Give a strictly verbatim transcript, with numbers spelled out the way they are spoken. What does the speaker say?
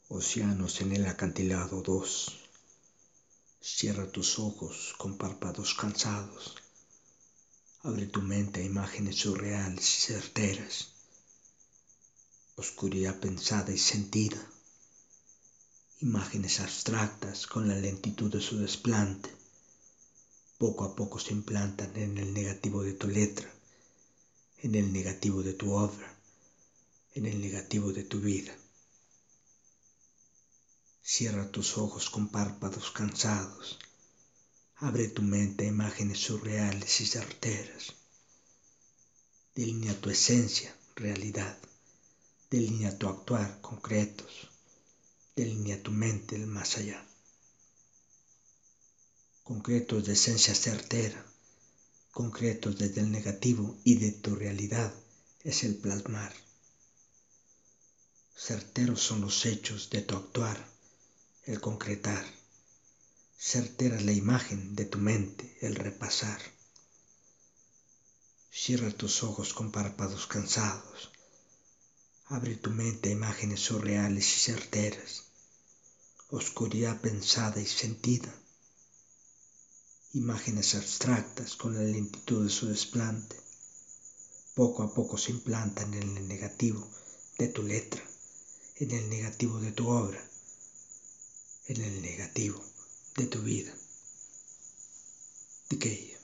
Océanos en el acantilado dos. Cierra tus ojos con párpados cansados. Abre tu mente a imágenes surreales y certeras. Oscuridad pensada y sentida. Imágenes abstractas con la lentitud de su desplante. Poco a poco se implantan en el negativo de tu letra, en el negativo de tu obra, en el negativo de tu vida. Cierra tus ojos con párpados cansados. Abre tu mente a imágenes surreales y certeras. Delinea tu esencia, realidad. Delinea tu actuar, concretos. Delinea tu mente, el más allá. Concretos de esencia certera. Concretos desde el negativo y de tu realidad es el plasmar. Certeros son los hechos de tu actuar, el concretar. Certera es la imagen de tu mente, el repasar. Cierra tus ojos con párpados cansados. Abre tu mente a imágenes surreales y certeras. Oscuridad pensada y sentida. Imágenes abstractas con la lentitud de su desplante. Poco a poco se implantan en el negativo de tu letra, en el negativo de tu obra, en el negativo de tu vida. Decay.